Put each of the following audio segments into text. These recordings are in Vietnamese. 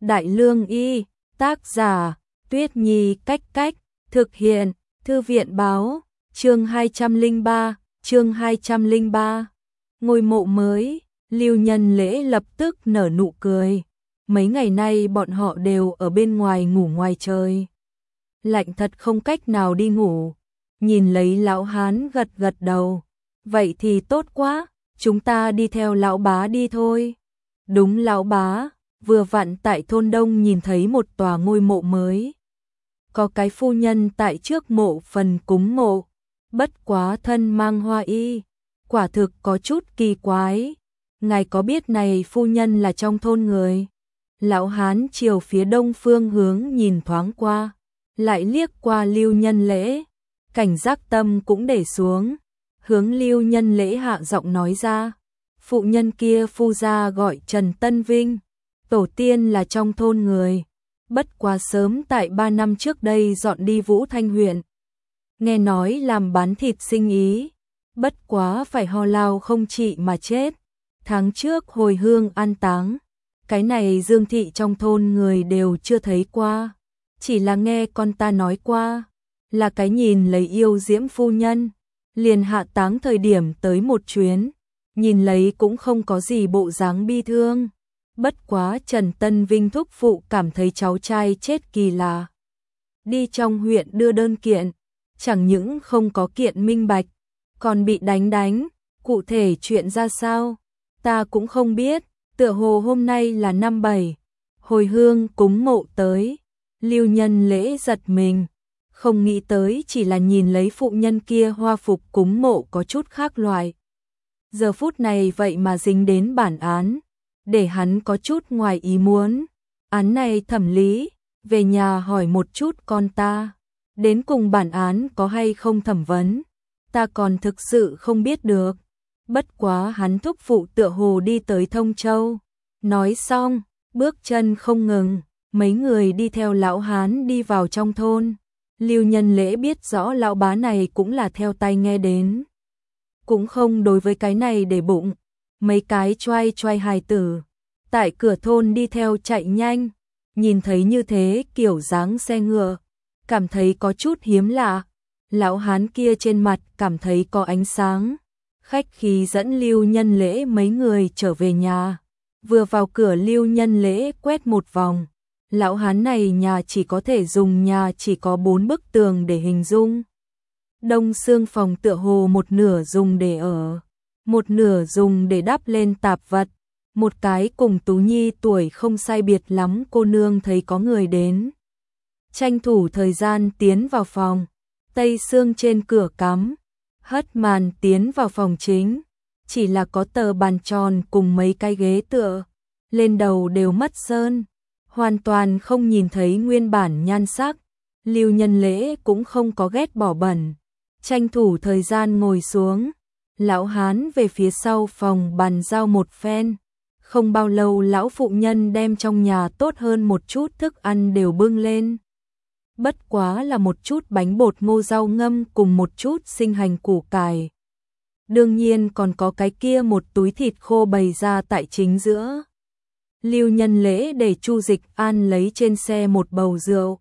Đại Lương Y, tác giả, Tuyết Nhi Cách Cách, thực hiện, Thư viện báo, chương 203. Ngôi mộ mới, Lưu Nhân Lễ lập tức nở nụ cười. Mấy ngày nay bọn họ đều ở bên ngoài ngủ ngoài trời. Lạnh thật không cách nào đi ngủ. Nhìn lấy lão hán gật gật đầu. Vậy thì tốt quá, chúng ta đi theo lão bá đi thôi. Đúng, lão bá, vừa vặn tại thôn Đông nhìn thấy một tòa ngôi mộ mới. Có cái phu nhân tại trước mộ phần cúng mộ, bất quá thân mang hoa y, quả thực có chút kỳ quái. Ngài có biết này phu nhân là trong thôn người? Lão hán chiều phía đông phương hướng nhìn thoáng qua, lại liếc qua Lưu Nhân Lễ, cảnh giác tâm cũng để xuống, hướng Lưu Nhân Lễ hạ giọng nói ra, phụ nhân kia phu gia gọi Trần Tân Vinh, tổ tiên là trong thôn người, bất quá sớm tại 3 năm trước đây dọn đi Vũ Thanh huyện. Nghe nói làm bán thịt sinh ý, bất quá phải ho lao không trị mà chết. Tháng trước hồi hương an táng, cái này Dương thị trong thôn người đều chưa thấy qua, chỉ là nghe con ta nói qua, là cái nhìn lấy yêu diễm phu nhân, liền hạ táng thời điểm tới một chuyến, nhìn lấy cũng không có gì bộ dáng bi thương. Bất quá Trần Tân Vinh thúc phụ cảm thấy cháu trai chết kỳ lạ. Đi trong huyện đưa đơn kiện, chẳng những không có kiện minh bạch, còn bị đánh, cụ thể chuyện ra sao, ta cũng không biết, tựa hồ hôm nay là năm 7, hồi hương cúng mộ tới, Lưu Nhân Lễ giật mình, không nghĩ tới chỉ là nhìn lấy phụ nhân kia hoa phục cúng mộ có chút khác loại. Giờ phút này vậy mà dính đến bản án, để hắn có chút ngoài ý muốn, án này thẩm lý, về nhà hỏi một chút con ta, đến cùng bản án có hay không thẩm vấn, ta còn thực sự không biết được. Bất quá hắn thúc phụ tựa hồ đi tới Thông Châu. Nói xong, bước chân không ngừng, mấy người đi theo lão hán đi vào trong thôn. Lưu Nhân Lễ biết rõ lão bá này cũng là theo tai nghe đến. Cũng không đối với cái này để bụng, mấy cái choai hài tử. Tại cửa thôn đi theo chạy nhanh, nhìn thấy như thế kiểu dáng xe ngựa, cảm thấy có chút hiếm lạ. Lão hán kia trên mặt cảm thấy có ánh sáng. Khách khí dẫn Lưu Nhân Lễ mấy người trở về nhà. Vừa vào cửa Lưu Nhân Lễ quét một vòng. Lão hán này nhà chỉ có thể dùng nhà chỉ có 4 bức tường để hình dung. Đông xương phòng tựa hồ một nửa dùng để ở, một nửa dùng để đắp lên tạp vật. Một cái cùng Tú Nhi tuổi không sai biệt lắm cô nương thấy có người đến. Tranh thủ thời gian tiến vào phòng, tây xương trên cửa cắm. Hất màn tiến vào phòng chính, chỉ là có tờ bàn tròn cùng mấy cái ghế tựa, lên đầu đều mất sơn, hoàn toàn không nhìn thấy nguyên bản nhan sắc. Lưu Nhân Lễ cũng không có ghét bỏ bẩn, tranh thủ thời gian ngồi xuống, lão hán về phía sau phòng bàn giao một phen. Không bao lâu lão phụ nhân đem trong nhà tốt hơn một chút thức ăn đều bưng lên. Bất quá là một chút bánh bột ngô rau ngâm cùng một chút sinh hành củ cải. Đương nhiên còn có cái kia một túi thịt khô bày ra tại chính giữa. Lưu Nhân Lễ để Chu Dịch An lấy trên xe một bầu rượu.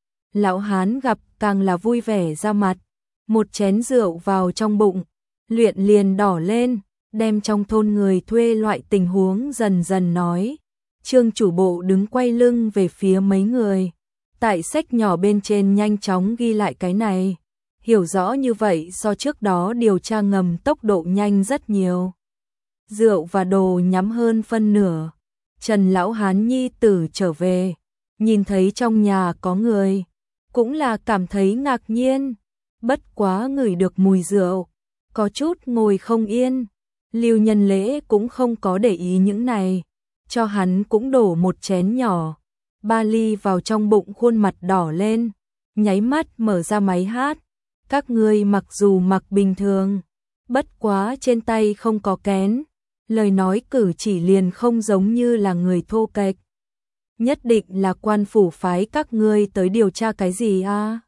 Lão hán gặp càng là vui vẻ ra mặt, một chén rượu vào trong bụng, luyện liền đỏ lên, đem trong thôn người thuê loại tình huống dần dần nói. Trương chủ bộ đứng quay lưng về phía mấy người. Tại sách nhỏ bên trên nhanh chóng ghi lại cái này, hiểu rõ như vậy so trước đó điều tra ngầm tốc độ nhanh rất nhiều. Rượu và đồ nhắm hơn phân nửa, Trần lão hán nhi tử trở về, nhìn thấy trong nhà có người, cũng là cảm thấy ngạc nhiên, bất quá ngửi được mùi rượu, có chút ngồi không yên. Lưu Nhân Lễ cũng không có để ý những này, cho hắn cũng đổ một chén nhỏ. Ba ly vào trong bụng khuôn mặt đỏ lên, nháy mắt mở ra máy hát. Các ngươi mặc dù mặc bình thường, bất quá trên tay không có kén, lời nói cử chỉ liền không giống như là người thô kệch. Nhất định là quan phủ phái các ngươi tới điều tra cái gì à?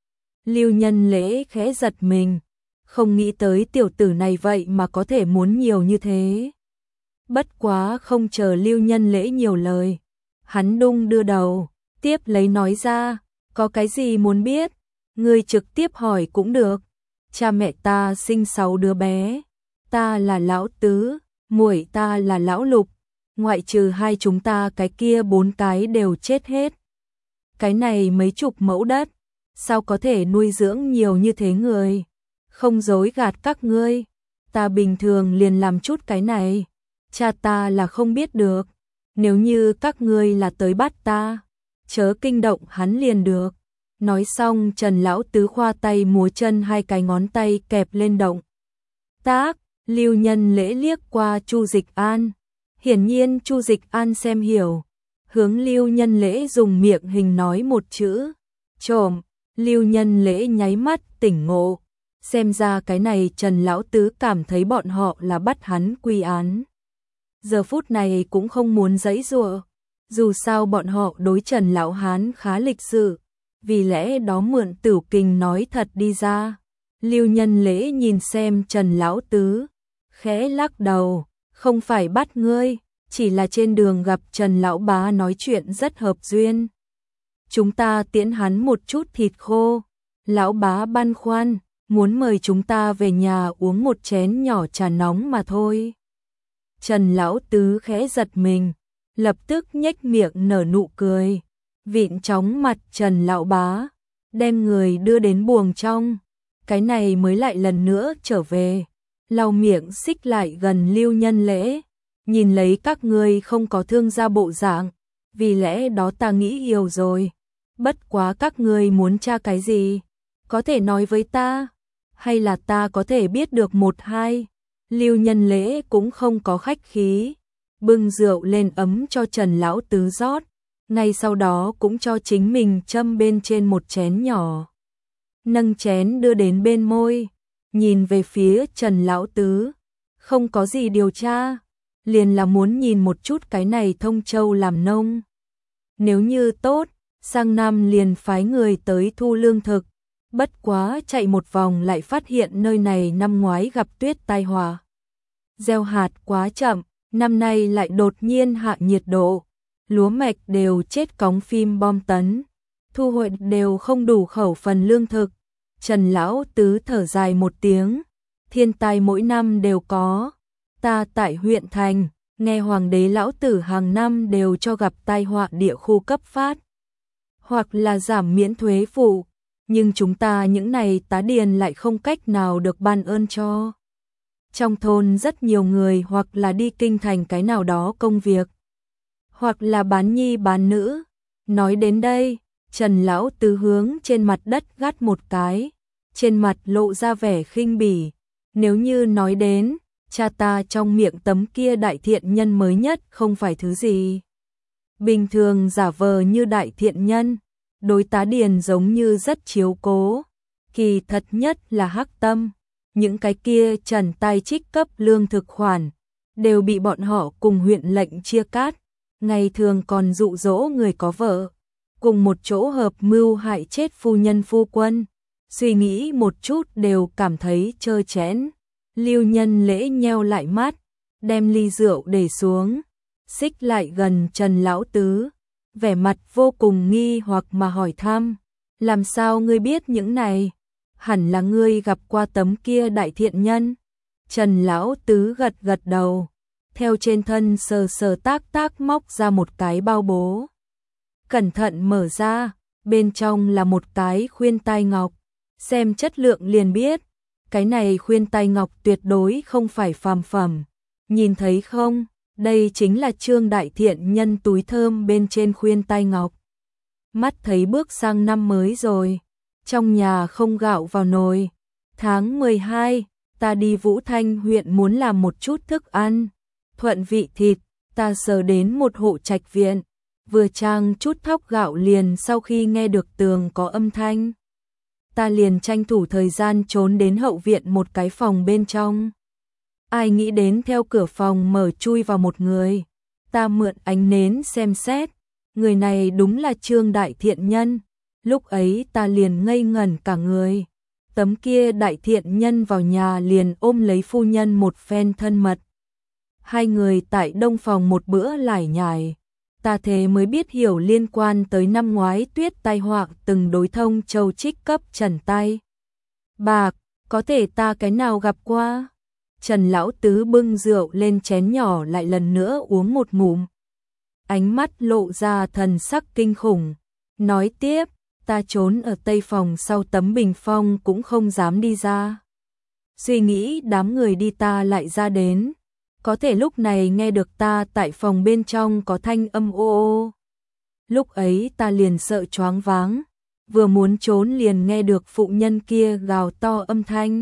Lưu Nhân Lễ khẽ giật mình, không nghĩ tới tiểu tử này vậy mà có thể muốn nhiều như thế. Bất quá không chờ Lưu Nhân Lễ nhiều lời, Hắn đung đưa đầu, tiếp lấy nói ra, có cái gì muốn biết, ngươi trực tiếp hỏi cũng được. Cha mẹ ta sinh 6 đứa bé, ta là lão tứ, muội ta là lão lục, ngoại trừ hai chúng ta cái kia 4 cái đều chết hết. Cái này mấy chục mẫu đất, sao có thể nuôi dưỡng nhiều như thế người? Không dối gạt các ngươi, ta bình thường liền làm chút cái này, cha ta là không biết được, nếu như các ngươi là tới bắt ta, chớ kinh động hắn liền được. Nói xong Trần lão tứ khoa tay múa chân, hai cái ngón tay kẹp lên động tác. Lưu Nhân Lễ liếc qua Chu Dịch An, hiển nhiên Chu Dịch An xem hiểu, hướng Lưu Nhân Lễ dùng miệng hình nói một chữ, trộm. Lưu Nhân Lễ nháy mắt tỉnh ngộ, xem ra cái này Trần lão tứ cảm thấy bọn họ là bắt hắn quy án. Giờ phút này cũng không muốn giãy giụa, dù sao bọn họ đối Trần lão hán khá lịch sự, vì lẽ đó mượn Tửu Kình nói thật đi ra. Lưu Nhân Lễ nhìn xem Trần lão tứ, khẽ lắc đầu, không phải bắt ngươi, chỉ là trên đường gặp Trần lão bá nói chuyện rất hợp duyên. Chúng ta tiễn hắn một chút thịt khô, lão bá băn khoăn, muốn mời chúng ta về nhà uống một chén nhỏ trà nóng mà thôi. Trần lão tứ khẽ giật mình, lập tức nhếch miệng nở nụ cười, vịn chóng mặt Trần lão bá, đem người đưa đến buồng trong, cái này mới lại lần nữa trở về, lau miệng xích lại gần Lưu Nhân Lễ, nhìn lấy các ngươi không có thương gia bộ dạng, vì lẽ đó ta nghĩ hiểu rồi, bất quá các ngươi muốn tra cái gì, có thể nói với ta, hay là ta có thể biết được một hai. Lưu Nhân Lễ cũng không có khách khí, bưng rượu lên ấm cho Trần lão tứ rót, ngay sau đó cũng cho chính mình châm bên trên một chén nhỏ. Nâng chén đưa đến bên môi, nhìn về phía Trần lão tứ, không có gì điều tra, liền là muốn nhìn một chút cái này Thông Châu làm nông. Nếu như tốt, sang năm liền phái người tới thu lương thực, bất quá chạy một vòng lại phát hiện nơi này năm ngoái gặp tuyết tai họa. Gieo hạt quá chậm, năm nay lại đột nhiên hạ nhiệt độ, lúa mạch đều chết cóng phim bom tấn, thu hoạch đều không đủ khẩu phần lương thực. Trần lão tứ thở dài một tiếng, thiên tai mỗi năm đều có, ta tại huyện thành, nghe hoàng đế lão tử hàng năm đều cho gặp tai họa địa khu cấp phát, hoặc là giảm miễn thuế phụ, nhưng chúng ta những này tá điền lại không cách nào được ban ơn cho. Trong thôn rất nhiều người hoặc là đi kinh thành cái nào đó công việc, hoặc là bán nhi bán nữ. Nói đến đây, Trần lão tứ hướng trên mặt đất gắt một cái, trên mặt lộ ra vẻ khinh bỉ. Nếu như nói đến, cha ta trong miệng tấm kia đại thiện nhân mới nhất không phải thứ gì bình thường giả vờ như đại thiện nhân, đối tá điền giống như rất chiếu cố, kỳ thật nhất là hắc tâm. Những cái kia trần tay trích cấp lương thực khoản, đều bị bọn họ cùng huyện lệnh chia cát, ngày thường còn dụ dỗ người có vợ, cùng một chỗ hợp mưu hại chết phu nhân phu quân, suy nghĩ một chút đều cảm thấy trơ chẽn. Lưu Nhân Lễ nheo lại mắt, đem ly rượu để xuống, xích lại gần Trần lão tứ, vẻ mặt vô cùng nghi hoặc mà hỏi thăm, làm sao ngươi biết những này? Hẳn là ngươi gặp qua tấm kia đại thiện nhân. Trần lão tứ gật gật đầu, theo trên thân sờ sờ tác tác móc ra một cái bao bố. Cẩn thận mở ra, bên trong là một cái khuyên tai ngọc, xem chất lượng liền biết, cái này khuyên tai ngọc tuyệt đối không phải phàm phẩm. Nhìn thấy không, đây chính là Trương đại thiện nhân túi thơm bên trên khuyên tai ngọc. Mắt thấy bước sang năm mới rồi, trong nhà không gạo vào nồi. Tháng 12, ta đi Vũ Thanh huyện muốn làm một chút thức ăn, thuận vị thịt, ta sờ đến một hộ trạch viện, vừa trang chút thóc gạo liền sau khi nghe được tường có âm thanh. Ta liền tranh thủ thời gian trốn đến hậu viện một cái phòng bên trong. Ai nghĩ đến theo cửa phòng mở chui vào một người, ta mượn ánh nến xem xét, người này đúng là Trương đại thiện nhân. Lúc ấy ta liền ngây ngẩn cả người, tấm kia đại thiện nhân vào nhà liền ôm lấy phu nhân một phen thân mật. Hai người tại đông phòng một bữa lải nhải, ta thế mới biết hiểu liên quan tới năm ngoái Tuyết tai họa từng đối thông châu trích cấp Trần tay. Bạc, có thể ta cái nào gặp qua? Trần lão tứ bưng rượu lên chén nhỏ lại lần nữa uống một ngụm. Ánh mắt lộ ra thần sắc kinh khủng, nói tiếp, ta trốn ở tây phòng sau tấm bình phong cũng không dám đi ra. Suy nghĩ đám người đi ta lại ra đến, có thể lúc này nghe được ta tại phòng bên trong có thanh âm ô ô. Lúc ấy ta liền sợ choáng váng, vừa muốn trốn liền nghe được phụ nhân kia gào to âm thanh.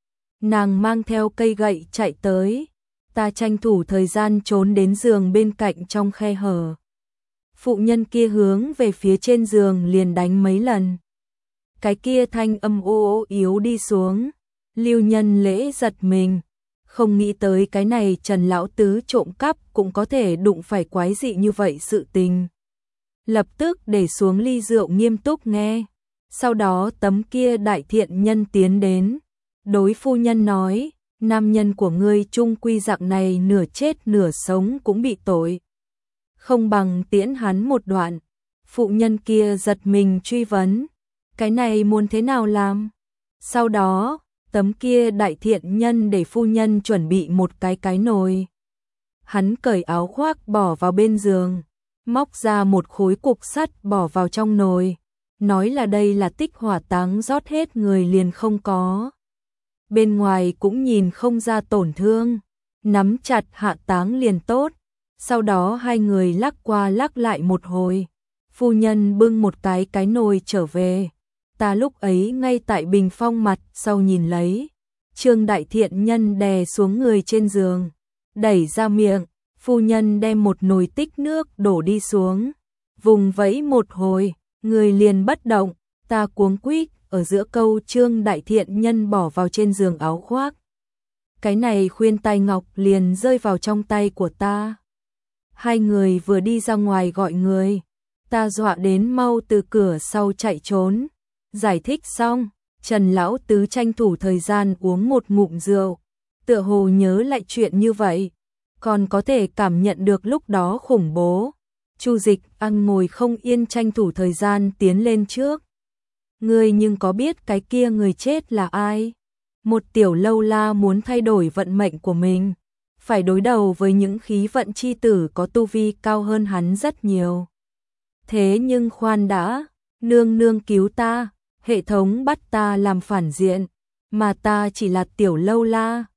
Nàng mang theo cây gậy chạy tới, ta tranh thủ thời gian trốn đến giường bên cạnh trong khe hở. Phụ nhân kia hướng về phía trên giường liền đánh mấy lần. Cái kia thanh âm ô ô yếu đi xuống, Lưu Nhân Lễ giật mình, không nghĩ tới cái này Trần lão tứ trộm cắp cũng có thể đụng phải quái dị như vậy sự tình. Lập tức để xuống ly rượu nghiêm túc nghe, sau đó tấm kia đại thiện nhân tiến đến, đối phu nhân nói, nam nhân của ngươi chung quy dạng này nửa chết nửa sống cũng bị tội. Không bằng tiễn hắn một đoạn. Phụ nhân kia giật mình truy vấn, cái này muốn thế nào làm? Sau đó, tấm kia đại thiện nhân để phu nhân chuẩn bị một cái nồi. Hắn cởi áo khoác bỏ vào bên giường, móc ra một khối cục sắt bỏ vào trong nồi, nói là đây là tích hỏa táng rót hết người liền không có. Bên ngoài cũng nhìn không ra tổn thương, nắm chặt hạ táng liền tốt. Sau đó hai người lắc qua lắc lại một hồi, phu nhân bưng một cái nồi trở về. Ta lúc ấy ngay tại bình phong mặt sau nhìn lấy, Trương đại thiện nhân đè xuống người trên giường, đẩy ra miệng, phu nhân đem một nồi tích nước đổ đi xuống, vùng vẫy một hồi, người liền bất động, ta cuống quýt ở giữa câu Trương đại thiện nhân bỏ vào trên giường áo khoác. Cái này khuyên tai ngọc liền rơi vào trong tay của ta. Hai người vừa đi ra ngoài gọi người, ta dọa đến mau từ cửa sau chạy trốn. Giải thích xong, Trần lão tứ tranh thủ thời gian uống một ngụm rượu, tựa hồ nhớ lại chuyện như vậy, còn có thể cảm nhận được lúc đó khủng bố. Chu Dịch ăn ngồi không yên tranh thủ thời gian tiến lên trước. Ngươi nhưng có biết cái kia người chết là ai? Một tiểu lâu la muốn thay đổi vận mệnh của mình, phải đối đầu với những khí vận chi tử có tu vi cao hơn hắn rất nhiều. Thế nhưng khoan đã, nương nương cứu ta, hệ thống bắt ta làm phản diện, mà ta chỉ là tiểu lâu la,